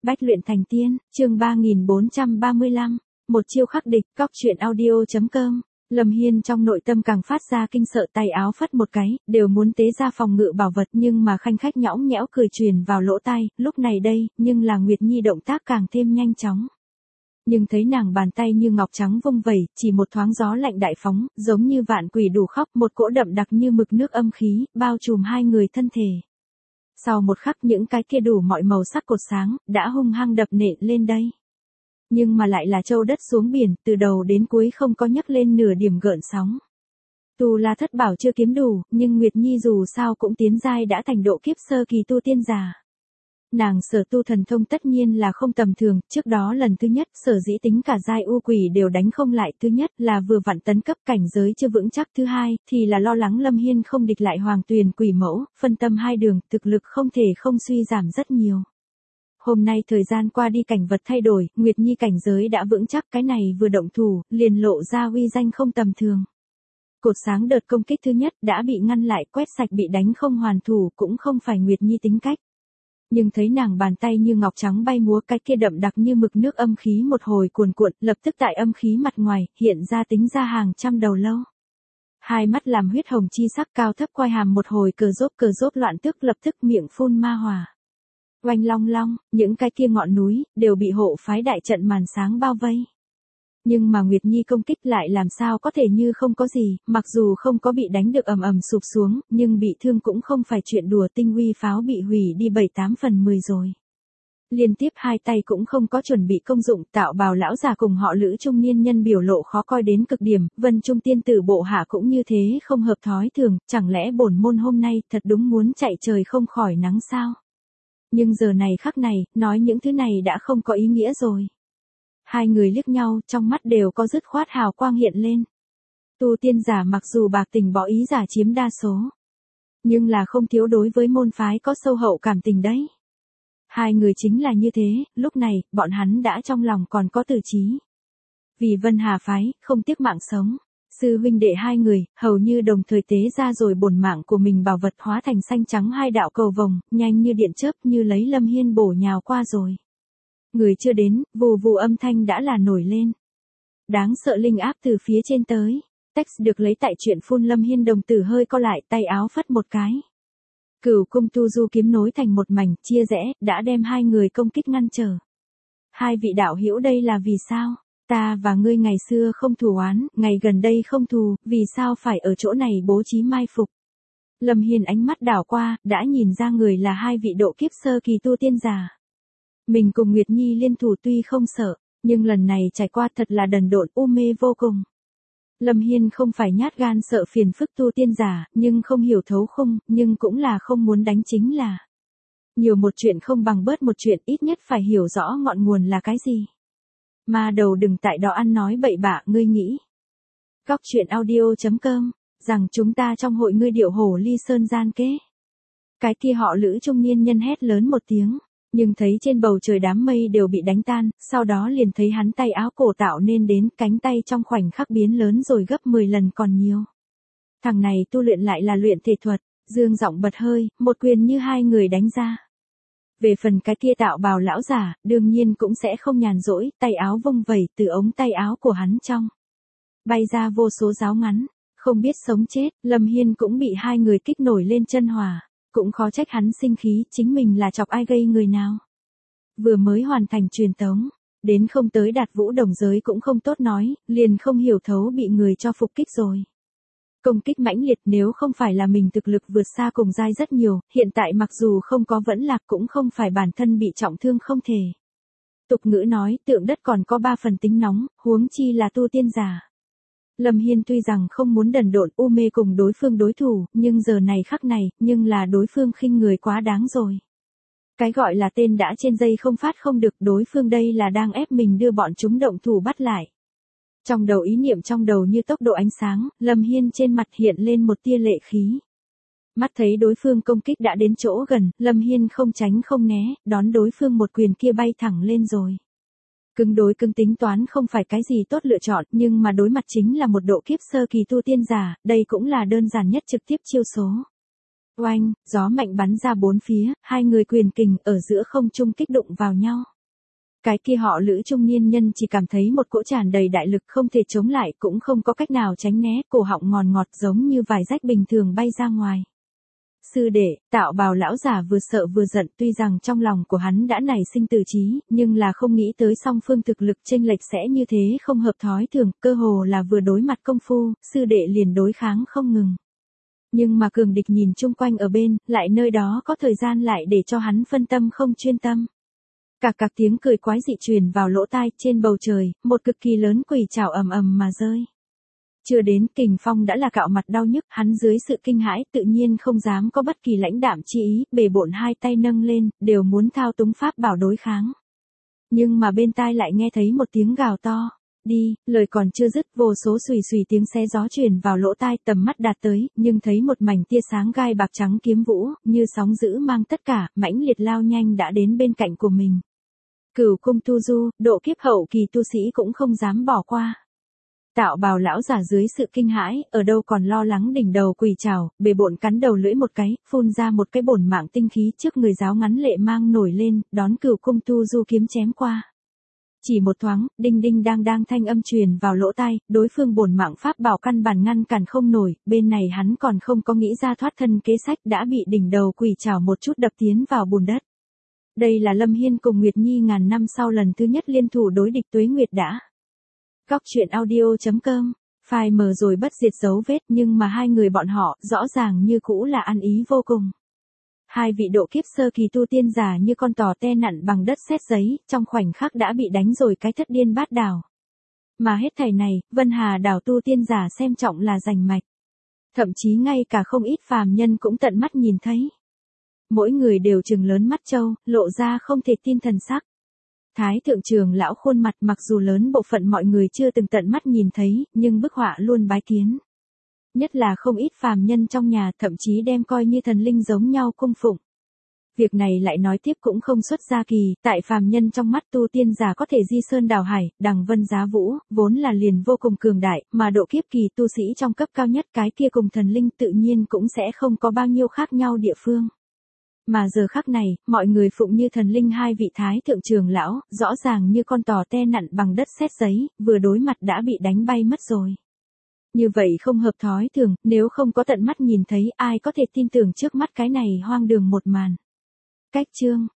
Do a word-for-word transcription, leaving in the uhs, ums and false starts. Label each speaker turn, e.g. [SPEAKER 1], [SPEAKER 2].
[SPEAKER 1] Bách luyện thành tiên, chương ba nghìn bốn trăm ba mươi lăm, một chiêu khắc địch, cóc truyện audio chấm com. Lâm Hiên trong nội tâm càng phát ra kinh sợ, tay áo phất một cái, đều muốn tế ra phòng ngự bảo vật, nhưng mà khanh khách nhõng nhẽo cười truyền vào lỗ tai, lúc này đây, nhưng là Nguyệt Nhi động tác càng thêm nhanh chóng. Nhưng thấy nàng bàn tay như ngọc trắng vung vẩy, chỉ một thoáng gió lạnh đại phóng, giống như vạn quỷ đủ khóc, một cỗ đậm đặc như mực nước âm khí, bao trùm hai người thân thể. Sau một khắc những cái kia đủ mọi màu sắc cột sáng, đã hung hăng đập nện lên đây. Nhưng mà lại là châu đất xuống biển, từ đầu đến cuối không có nhấc lên nửa điểm gợn sóng. Tu La thất bảo chưa kiếm đủ, nhưng Nguyệt Nhi dù sao cũng tiến giai đã thành độ kiếp sơ kỳ tu tiên giả. Nàng sở tu thần thông tất nhiên là không tầm thường, trước đó lần thứ nhất, sở dĩ tính cả giai u quỷ đều đánh không lại, thứ nhất là vừa vặn tấn cấp cảnh giới chưa vững chắc, thứ hai thì là lo lắng Lâm Hiên không địch lại Hoàng Tuyền quỷ mẫu, phân tâm hai đường, thực lực không thể không suy giảm rất nhiều. Hôm nay thời gian qua đi cảnh vật thay đổi, Nguyệt Nhi cảnh giới đã vững chắc, cái này vừa động thủ, liền lộ ra uy danh không tầm thường. Cột sáng đợt công kích thứ nhất đã bị ngăn lại, quét sạch bị đánh không hoàn thủ, cũng không phải Nguyệt Nhi tính cách. Nhưng thấy nàng bàn tay như ngọc trắng bay múa, cái kia đậm đặc như mực nước âm khí một hồi cuồn cuộn, lập tức tại âm khí mặt ngoài, hiện ra tính ra hàng trăm đầu lâu. Hai mắt làm huyết hồng chi sắc, cao thấp quai hàm một hồi cờ rốt cờ rốt loạn tức, lập tức miệng phun ma hỏa. Oanh long long, những cái kia ngọn núi, đều bị hộ phái đại trận màn sáng bao vây. Nhưng mà Nguyệt Nhi công kích lại làm sao có thể như không có gì, mặc dù không có bị đánh được ầm ầm sụp xuống, nhưng bị thương cũng không phải chuyện đùa, tinh uy pháo bị hủy đi bảy tám phần mười rồi. Liên tiếp hai tay cũng không có chuẩn bị công dụng, Tạo Bào lão già cùng họ Lữ trung niên nhân biểu lộ khó coi đến cực điểm, Vân Trung tiên tử bộ hạ cũng như thế, không hợp thói thường, chẳng lẽ bổn môn hôm nay thật đúng muốn chạy trời không khỏi nắng sao? Nhưng giờ này khắc này, nói những thứ này đã không có ý nghĩa rồi. Hai người liếc nhau, trong mắt đều có dứt khoát hào quang hiện lên. Tu tiên giả mặc dù bạc tình bỏ ý giả chiếm đa số, nhưng là không thiếu đối với môn phái có sâu hậu cảm tình đấy. Hai người chính là như thế, lúc này, bọn hắn đã trong lòng còn có tử trí. Vì Vân Hà phái, không tiếc mạng sống. Sư huynh đệ hai người, hầu như đồng thời tế ra rồi bổn mạng của mình bảo vật hóa thành xanh trắng hai đạo cầu vồng, nhanh như điện chớp như lấy Lâm Hiên bổ nhào qua rồi. Người chưa đến, vù vù âm thanh đã là nổi lên. Đáng sợ linh áp từ phía trên tới. Text được lấy tại chuyện phun Lâm Hiên đồng tử hơi co lại, tay áo phất một cái. Cửu cung tu du kiếm nối thành một mảnh, chia rẽ, đã đem hai người công kích ngăn trở. Hai vị đạo hữu đây là vì sao? Ta và ngươi ngày xưa không thù oán, ngày gần đây không thù, vì sao phải ở chỗ này bố trí mai phục? Lâm Hiên ánh mắt đảo qua, đã nhìn ra người là hai vị độ kiếp sơ kỳ tu tiên giả. Mình cùng Nguyệt Nhi liên thủ tuy không sợ, nhưng lần này trải qua thật là đần độn u mê vô cùng. Lâm Hiên không phải nhát gan sợ phiền phức tu tiên giả, nhưng không hiểu thấu khung, nhưng cũng là không muốn đánh chính là. Nhiều một chuyện không bằng bớt một chuyện, ít nhất phải hiểu rõ ngọn nguồn là cái gì. Mà đầu đừng tại đó ăn nói bậy bạ, ngươi nghĩ. Cóc truyện audio chấm com, rằng chúng ta trong hội ngươi điệu hổ ly sơn gian kế. Cái kia họ Lữ trung niên nhân hét lớn một tiếng, nhưng thấy trên bầu trời đám mây đều bị đánh tan, sau đó liền thấy hắn tay áo cổ tạo nên đến, cánh tay trong khoảnh khắc biến lớn rồi gấp mười lần còn nhiều. Thằng này tu luyện lại là luyện thể thuật, dương giọng bật hơi, một quyền như hai người đánh ra. Về phần cái kia Tạo Bào lão giả, đương nhiên cũng sẽ không nhàn rỗi, tay áo vung vẩy, từ ống tay áo của hắn trong bay ra vô số giáo ngắn, không biết sống chết, Lâm Hiên cũng bị hai người kích nổi lên chân hỏa, cũng khó trách hắn sinh khí, chính mình là chọc ai gây người nào. Vừa mới hoàn thành truyền tống, đến không tới đạt vũ đồng giới cũng không tốt nói, liền không hiểu thấu bị người cho phục kích rồi. Công kích mãnh liệt, nếu không phải là mình thực lực vượt xa cùng giai rất nhiều, hiện tại mặc dù không có vẫn lạc cũng không phải bản thân bị trọng thương không thể. Tục ngữ nói, tượng đất còn có ba phần tính nóng, huống chi là tu tiên giả. Lâm Hiên tuy rằng không muốn đần độn u mê cùng đối phương đối thủ, nhưng giờ này khắc này, nhưng là đối phương khinh người quá đáng rồi. Cái gọi là tên đã trên dây không phát không được, đối phương đây là đang ép mình đưa bọn chúng động thủ bắt lại. Trong đầu ý niệm trong đầu như tốc độ ánh sáng, Lâm Hiên trên mặt hiện lên một tia lệ khí. Mắt thấy đối phương công kích đã đến chỗ gần, Lâm Hiên không tránh không né, đón đối phương một quyền kia bay thẳng lên rồi. Cứng đối cứng tính toán không phải cái gì tốt lựa chọn, nhưng mà đối mặt chính là một độ kiếp sơ kỳ tu tiên giả, đây cũng là đơn giản nhất trực tiếp chiêu số. Oanh, gió mạnh bắn ra bốn phía, hai người quyền kình ở giữa không trung kích đụng vào nhau. Cái kia họ Lữ trung niên nhân chỉ cảm thấy một cỗ tràn đầy đại lực không thể chống lại cũng không có cách nào tránh né, cổ họng ngòn ngọt giống như vài rách bình thường bay ra ngoài. Sư đệ, Tạo Bào lão giả vừa sợ vừa giận, tuy rằng trong lòng của hắn đã nảy sinh từ trí, nhưng là không nghĩ tới song phương thực lực chênh lệch sẽ như thế không hợp thói thường, cơ hồ là vừa đối mặt công phu, sư đệ liền đối kháng không ngừng. Nhưng mà cường địch nhìn chung quanh ở bên, lại nơi đó có thời gian lại để cho hắn phân tâm không chuyên tâm. Cạc cạc tiếng cười quái dị truyền vào lỗ tai, trên bầu trời, một cực kỳ lớn quỷ trảo ầm ầm mà rơi. Chưa đến, Kình Phong đã là cạo mặt đau nhức, hắn dưới sự kinh hãi tự nhiên không dám có bất kỳ lãnh đạm chi ý, bề bộn hai tay nâng lên, đều muốn thao túng pháp bảo đối kháng. Nhưng mà bên tai lại nghe thấy một tiếng gào to. Đi, lời còn chưa dứt, vô số xùy xùy tiếng xé gió truyền vào lỗ tai, tầm mắt đạt tới, nhưng thấy một mảnh tia sáng gai bạc trắng kiếm vũ, như sóng dữ mang tất cả, mãnh liệt lao nhanh đã đến bên cạnh của mình. Cửu cung tu du, độ kiếp hậu kỳ tu sĩ cũng không dám bỏ qua. Tạo Bào lão giả dưới sự kinh hãi, ở đâu còn lo lắng đỉnh đầu quỷ trảo, bề bộn cắn đầu lưỡi một cái, phun ra một cái bổn mạng tinh khí trước người giáo ngắn lệ mang nổi lên, đón cửu cung tu du kiếm chém qua. Chỉ một thoáng, đinh đinh đang đang thanh âm truyền vào lỗ tai, đối phương bổn mạng pháp bảo căn bản ngăn cản không nổi, bên này hắn còn không có nghĩ ra thoát thân kế sách đã bị đỉnh đầu quỷ trảo một chút đập tiến vào bùn đất. Đây là Lâm Hiên cùng Nguyệt Nhi ngàn năm sau lần thứ nhất liên thủ đối địch Tuế Nguyệt đã. Góc truyện audio chấm com, phai mờ rồi bất diệt dấu vết nhưng mà hai người bọn họ rõ ràng như cũ là ăn ý vô cùng. Hai vị độ kiếp sơ kỳ tu tiên giả như con tò te nặn bằng đất sét giấy, trong khoảnh khắc đã bị đánh rồi cái thất điên bát đảo. Mà hết thảy này, Vân Hà đảo tu tiên giả xem trọng là rành mạch. Thậm chí ngay cả không ít phàm nhân cũng tận mắt nhìn thấy. Mỗi người đều trừng lớn mắt trâu, lộ ra không thể tin thần sắc. Thái thượng trưởng lão khuôn mặt mặc dù lớn bộ phận mọi người chưa từng tận mắt nhìn thấy, nhưng bức họa luôn bái kiến. Nhất là không ít phàm nhân trong nhà thậm chí đem coi như thần linh giống nhau cung phụng. Việc này lại nói tiếp cũng không xuất gia kỳ, tại phàm nhân trong mắt tu tiên giả có thể di sơn đào hải, đằng vân giá vũ, vốn là liền vô cùng cường đại, mà độ kiếp kỳ tu sĩ trong cấp cao nhất cái kia cùng thần linh tự nhiên cũng sẽ không có bao nhiêu khác nhau địa phương. Mà giờ khắc này, mọi người phụng như thần linh hai vị thái thượng trưởng lão, rõ ràng như con tò te nặn bằng đất sét giấy, vừa đối mặt đã bị đánh bay mất rồi. Như vậy không hợp thói thường, nếu không có tận mắt nhìn thấy ai có thể tin tưởng trước mắt cái này hoang đường một màn. Cách chương